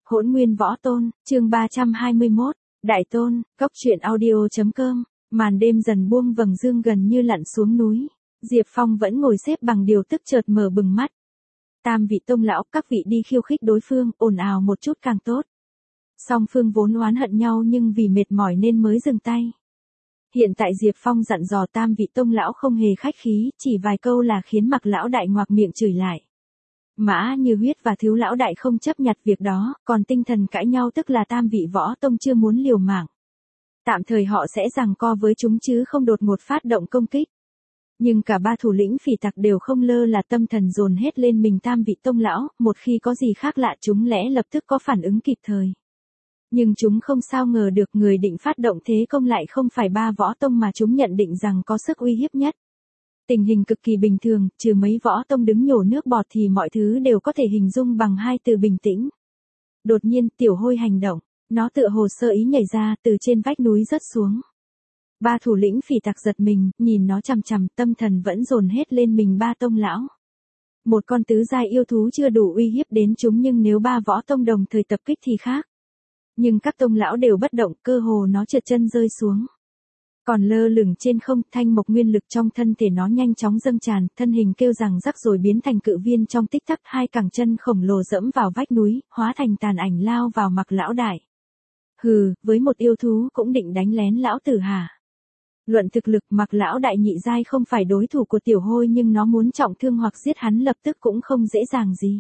Hỗn Nguyên Võ Tôn, chương 321, Đại Tôn, Cốc truyện audio.com, màn đêm dần buông vầng dương gần như lặn xuống núi. Diệp Phong vẫn ngồi xếp bằng điều tức chợt mở bừng mắt. Tam vị tông lão, các vị đi khiêu khích đối phương, ồn ào một chút càng tốt. Song phương vốn oán hận nhau nhưng vì mệt mỏi nên mới dừng tay. Hiện tại Diệp Phong dặn dò tam vị tông lão không hề khách khí, chỉ vài câu là khiến Mặc lão đại ngoạc miệng chửi lại. Mã Như Huyết và Thiếu lão đại không chấp nhặt việc đó, còn tinh thần cãi nhau tức là tam vị võ tông chưa muốn liều mạng. Tạm thời họ sẽ giằng co với chúng chứ không đột ngột phát động công kích. Nhưng cả ba thủ lĩnh phỉ tặc đều không lơ là tâm thần dồn hết lên mình tam vị tông lão, một khi có gì khác lạ chúng lẽ lập tức có phản ứng kịp thời. Nhưng chúng không sao ngờ được người định phát động thế công lại không phải ba võ tông mà chúng nhận định rằng có sức uy hiếp nhất. Tình hình cực kỳ bình thường, trừ mấy võ tông đứng nhổ nước bọt thì mọi thứ đều có thể hình dung bằng hai từ bình tĩnh. Đột nhiên, Tiểu Hôi hành động, nó tựa hồ sơ ý nhảy ra từ trên vách núi rớt xuống. Ba thủ lĩnh phỉ tặc giật mình, nhìn nó chằm chằm, tâm thần vẫn dồn hết lên mình ba tông lão. Một con tứ giai yêu thú chưa đủ uy hiếp đến chúng nhưng nếu ba võ tông đồng thời tập kích thì khác. Nhưng các tông lão đều bất động, cơ hồ nó trượt chân rơi xuống. Còn lơ lửng trên không, thanh mộc nguyên lực trong thân thể nó nhanh chóng dâng tràn, thân hình kêu rằng rắc rồi biến thành cự viên trong tích tắc, hai cẳng chân khổng lồ dẫm vào vách núi, hóa thành tàn ảnh lao vào Mặc lão đại. Hừ, với một yêu thú cũng định đánh lén lão tử hả? Luận thực lực, Mặc lão đại nhị giai không phải đối thủ của Tiểu Hôi nhưng nó muốn trọng thương hoặc giết hắn lập tức cũng không dễ dàng gì.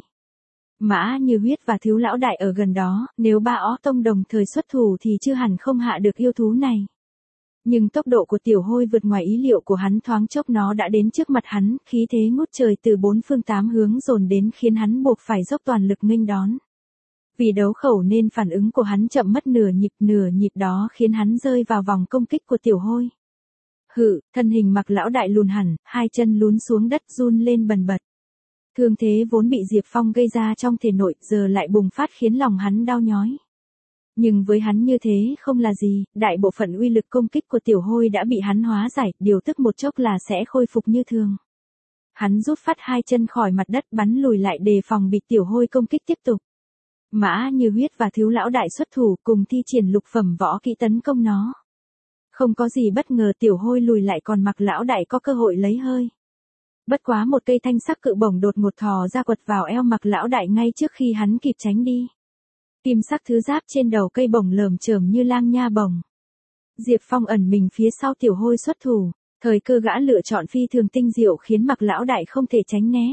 Mã Như Huyết và Thiếu lão đại ở gần đó, nếu ba ó tông đồng thời xuất thủ thì chưa hẳn không hạ được yêu thú này. Nhưng tốc độ của Tiểu Hôi vượt ngoài ý liệu của hắn, thoáng chốc nó đã đến trước mặt hắn, khí thế ngút trời từ bốn phương tám hướng dồn đến khiến hắn buộc phải dốc toàn lực nghênh đón. Vì đấu khẩu nên phản ứng của hắn chậm mất nửa nhịp đó khiến hắn rơi vào vòng công kích của Tiểu Hôi. Hự, thân hình Mặc lão đại lùn hẳn, hai chân lún xuống đất run lên bần bật. Thương thế vốn bị Diệp Phong gây ra trong thể nội giờ lại bùng phát khiến lòng hắn đau nhói. Nhưng với hắn như thế không là gì, đại bộ phận uy lực công kích của Tiểu Hôi đã bị hắn hóa giải, điều tức một chốc là sẽ khôi phục như thường. Hắn rút phát hai chân khỏi mặt đất bắn lùi lại đề phòng bị Tiểu Hôi công kích tiếp tục. Mã Như Huyết và Thiếu lão đại xuất thủ cùng thi triển lục phẩm võ kỹ tấn công nó. Không có gì bất ngờ, Tiểu Hôi lùi lại còn Mặc lão đại có cơ hội lấy hơi. Bất quá một cây thanh sắc cự bổng đột ngột thò ra quật vào eo Mặc lão đại ngay trước khi hắn kịp tránh đi. Kim sắc thứ giáp trên đầu cây bổng lởm chởm như lang nha bổng. Diệp Phong ẩn mình phía sau Tiểu Hôi xuất thủ, thời cơ gã lựa chọn phi thường tinh diệu khiến Mặc lão đại không thể tránh né.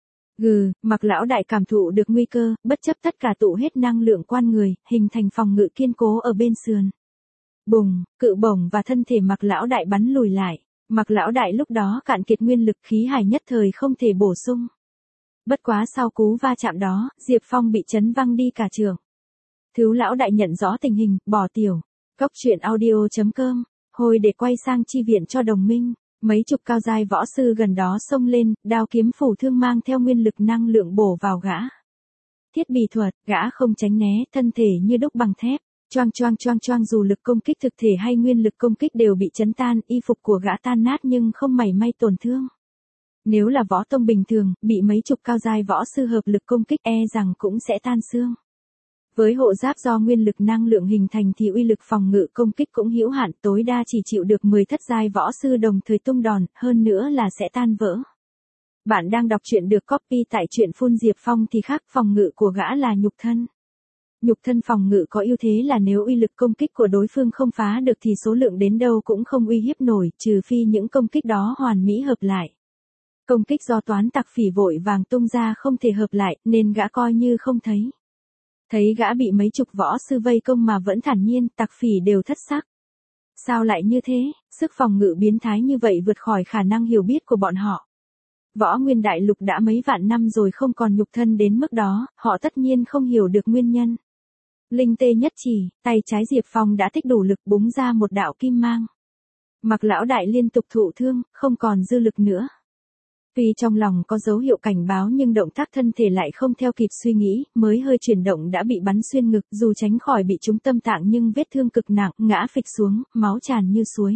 Mặc lão đại cảm thụ được nguy cơ, bất chấp tất cả tụ hết năng lượng quan người, hình thành phòng ngự kiên cố ở bên sườn. Bùng, cự bổng và thân thể Mặc lão đại bắn lùi lại. Mặc lão đại lúc đó cạn kiệt nguyên lực, khí hải nhất thời không thể bổ sung. Bất quá sau cú va chạm đó, Diệp Phong bị chấn văng đi cả trường. Thiếu lão đại nhận rõ tình hình, bỏ tiểu. Cốc truyện audio.com, hồi để quay sang chi viện cho đồng minh. Mấy chục cao giai võ sư gần đó xông lên, đao kiếm phủ thương mang theo nguyên lực năng lượng bổ vào gã. Thiết bị thuật, gã không tránh né, thân thể như đúc bằng thép. Choang dù lực công kích thực thể hay nguyên lực công kích đều bị chấn tan, y phục của gã tan nát nhưng không mảy may tổn thương. Nếu là võ tông bình thường, bị mấy chục cao giai võ sư hợp lực công kích rằng cũng sẽ tan xương. Với hộ giáp do nguyên lực năng lượng hình thành thì uy lực phòng ngự công kích cũng hữu hạn, tối đa chỉ chịu được 10 thất giai võ sư đồng thời tung đòn, hơn nữa là sẽ tan vỡ. Bạn đang đọc truyện được copy tại truyện Phun Diệp Phong thì khác, phòng ngự của gã là nhục thân. Nhục thân phòng ngự có ưu thế là nếu uy lực công kích của đối phương không phá được thì số lượng đến đâu cũng không uy hiếp nổi, trừ phi những công kích đó hoàn mỹ hợp lại. Công kích do toán tặc phỉ vội vàng tung ra không thể hợp lại, nên gã coi như không thấy. Thấy gã bị mấy chục võ sư vây công mà vẫn thản nhiên, tặc phỉ đều thất sắc. Sao lại như thế, sức phòng ngự biến thái như vậy vượt khỏi khả năng hiểu biết của bọn họ. Võ Nguyên Đại Lục đã mấy vạn năm rồi không còn nhục thân đến mức đó, họ tất nhiên không hiểu được nguyên nhân. Linh tê nhất chỉ, tay trái Diệp Phong đã tích đủ lực búng ra một đạo kim mang. Mặc lão đại liên tục thụ thương, không còn dư lực nữa. Tuy trong lòng có dấu hiệu cảnh báo nhưng động tác thân thể lại không theo kịp suy nghĩ, mới hơi chuyển động đã bị bắn xuyên ngực, dù tránh khỏi bị trúng tâm tạng nhưng vết thương cực nặng, ngã phịch xuống, máu tràn như suối.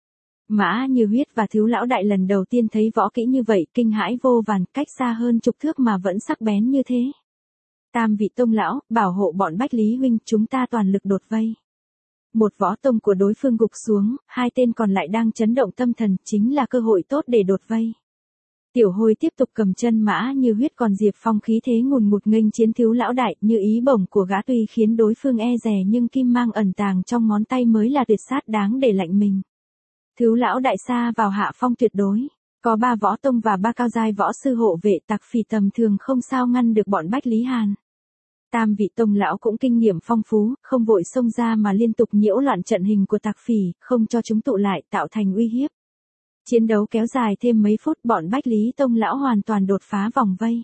Mã Như Huyết và Thiếu lão đại lần đầu tiên thấy võ kỹ như vậy, kinh hãi vô vàn, cách xa hơn chục thước mà vẫn sắc bén như thế. Tam vị tông lão, bảo hộ bọn Bách Lý huynh, chúng ta toàn lực đột vây. Một võ tông của đối phương gục xuống, hai tên còn lại đang chấn động tâm thần, chính là cơ hội tốt để đột vây. Tiểu Hôi tiếp tục cầm chân Mã Như Huyết, còn Diệp Phong khí thế ngùn ngụt nghênh chiến Thiếu lão đại, như ý bổng của gã tuy khiến đối phương e dè nhưng kim mang ẩn tàng trong ngón tay mới là tuyệt sát đáng để lạnh mình. Thiếu lão đại xa vào hạ phong tuyệt đối, có 3 võ tông và 3 cao giai võ sư hộ vệ, tặc phỉ tầm thường không sao ngăn được bọn Bách Lý Hàn. Tam vị tông lão cũng kinh nghiệm phong phú, không vội xông ra mà liên tục nhiễu loạn trận hình của tặc phỉ, không cho chúng tụ lại tạo thành uy hiếp. Chiến đấu kéo dài thêm mấy phút, bọn Bách Lý tông lão hoàn toàn đột phá vòng vây.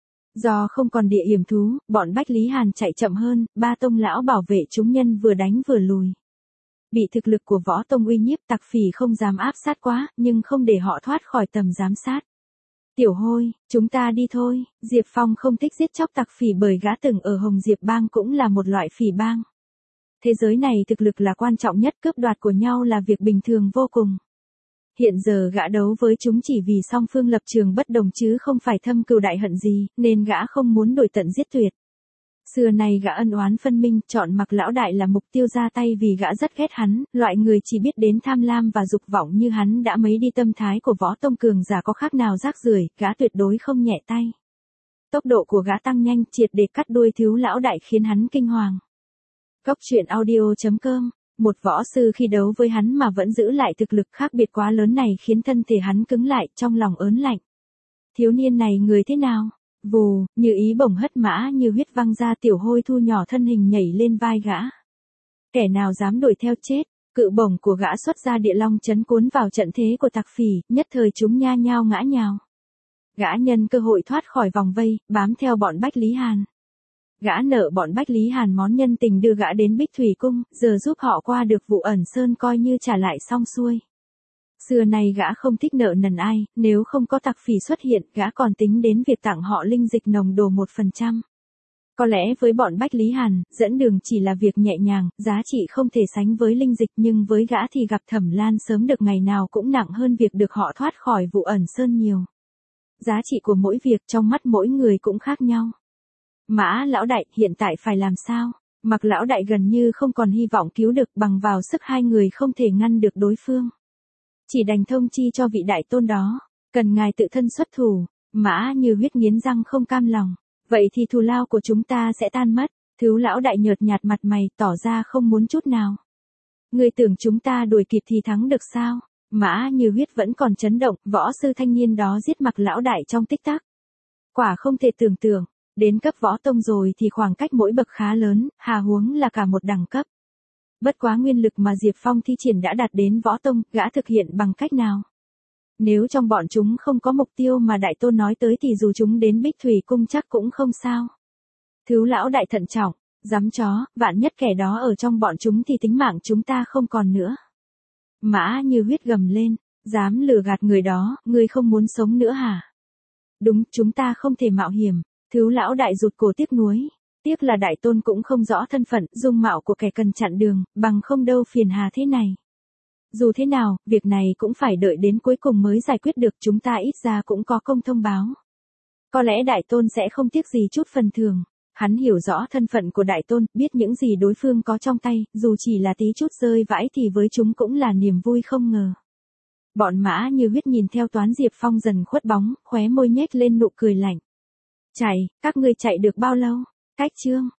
Do không còn địa hiểm thú, bọn Bách Lý Hàn chạy chậm hơn, 3 tông lão bảo vệ chúng nhân vừa đánh vừa lùi. Bị thực lực của võ tông uy nhiếp, tặc phỉ không dám áp sát quá, nhưng không để họ thoát khỏi tầm giám sát. Tiểu Hôi, chúng ta đi thôi. Diệp Phong không thích giết chóc tặc phỉ bởi gã từng ở Hồng Diệp bang cũng là một loại phỉ bang. Thế giới này thực lực là quan trọng nhất, cướp đoạt của nhau là việc bình thường vô cùng. Hiện giờ gã đấu với chúng chỉ vì song phương lập trường bất đồng chứ không phải thâm cừu đại hận gì, nên gã không muốn đuổi tận giết tuyệt. Xưa này gã ân oán phân minh, chọn Mặc lão đại là mục tiêu ra tay vì gã rất ghét hắn, loại người chỉ biết đến tham lam và dục vọng như hắn đã mấy đi tâm thái của võ tông cường giả có khác nào rác rưởi, gã tuyệt đối không nhẹ tay. Tốc độ của gã tăng nhanh, triệt để cắt đuôi Thiếu lão đại khiến hắn kinh hoàng. Cốc truyện audio.com. Một võ sư khi đấu với hắn mà vẫn giữ lại thực lực khác biệt quá lớn này khiến thân thể hắn cứng lại, trong lòng ớn lạnh. Thiếu niên này người thế nào? Vù, như ý bổng hất Mã Như Huyết văng ra, Tiểu Hôi thu nhỏ thân hình nhảy lên vai gã. Kẻ nào dám đuổi theo chết, cự bổng của gã xuất ra địa long chấn cuốn vào trận thế của tặc phỉ, nhất thời chúng nha nhao ngã nhào. Gã nhân cơ hội thoát khỏi vòng vây, bám theo bọn Bách Lý Hàn. Gã nợ bọn Bách Lý Hàn món nhân tình đưa gã đến Bích Thủy Cung, giờ giúp họ qua được vụ ẩn sơn coi như trả lại xong xuôi. Xưa này gã không thích nợ nần ai, nếu không có tặc phỉ xuất hiện, gã còn tính đến việc tặng họ linh dịch nồng độ 1%. Có lẽ với bọn Bách Lý Hàn, dẫn đường chỉ là việc nhẹ nhàng, giá trị không thể sánh với linh dịch, nhưng với gã thì gặp Thẩm Lan sớm được ngày nào cũng nặng hơn việc được họ thoát khỏi vụ ẩn sơn nhiều. Giá trị của mỗi việc trong mắt mỗi người cũng khác nhau. Mã lão đại, hiện tại phải làm sao? Mặc lão đại gần như không còn hy vọng cứu được, bằng vào sức hai người không thể ngăn được đối phương. Chỉ đành thông chi cho vị đại tôn đó, cần ngài tự thân xuất thủ. Mã Như Huyết nghiến răng không cam lòng. Vậy thì thù lao của chúng ta sẽ tan mất. Thiếu lão đại nhợt nhạt mặt mày, tỏ ra không muốn chút nào. Ngươi tưởng chúng ta đuổi kịp thì thắng được sao? Mã Như Huyết vẫn còn chấn động, võ sư thanh niên đó giết Mặc lão đại trong tích tắc. Quả không thể tưởng tượng. Đến cấp võ tông rồi thì khoảng cách mỗi bậc khá lớn, hà huống là cả một đẳng cấp. Bất quá nguyên lực mà Diệp Phong thi triển đã đạt đến võ tông, gã thực hiện bằng cách nào? Nếu trong bọn chúng không có mục tiêu mà đại tôn nói tới thì dù chúng đến Bích Thủy Cung chắc cũng không sao. Thiếu lão đại thận trọng, dám chó, vạn nhất kẻ đó ở trong bọn chúng thì tính mạng chúng ta không còn nữa. Mã Như Huyết gầm lên, dám lừa gạt người đó, ngươi không muốn sống nữa hả? Đúng, chúng ta không thể mạo hiểm. Thiếu lão đại rụt cổ tiếc nuối. Tiếc là đại tôn cũng không rõ thân phận, dung mạo của kẻ cần chặn đường, bằng không đâu phiền hà thế này. Dù thế nào, việc này cũng phải đợi đến cuối cùng mới giải quyết được, chúng ta ít ra cũng có công thông báo. Có lẽ đại tôn sẽ không tiếc gì chút phần thưởng. Hắn hiểu rõ thân phận của đại tôn, biết những gì đối phương có trong tay, dù chỉ là tí chút rơi vãi thì với chúng cũng là niềm vui không ngờ. Bọn Mã Như Huyết nhìn theo Toán Diệp Phong dần khuất bóng, khóe môi nhếch lên nụ cười lạnh. Chạy, các ngươi chạy được bao lâu? Cách chương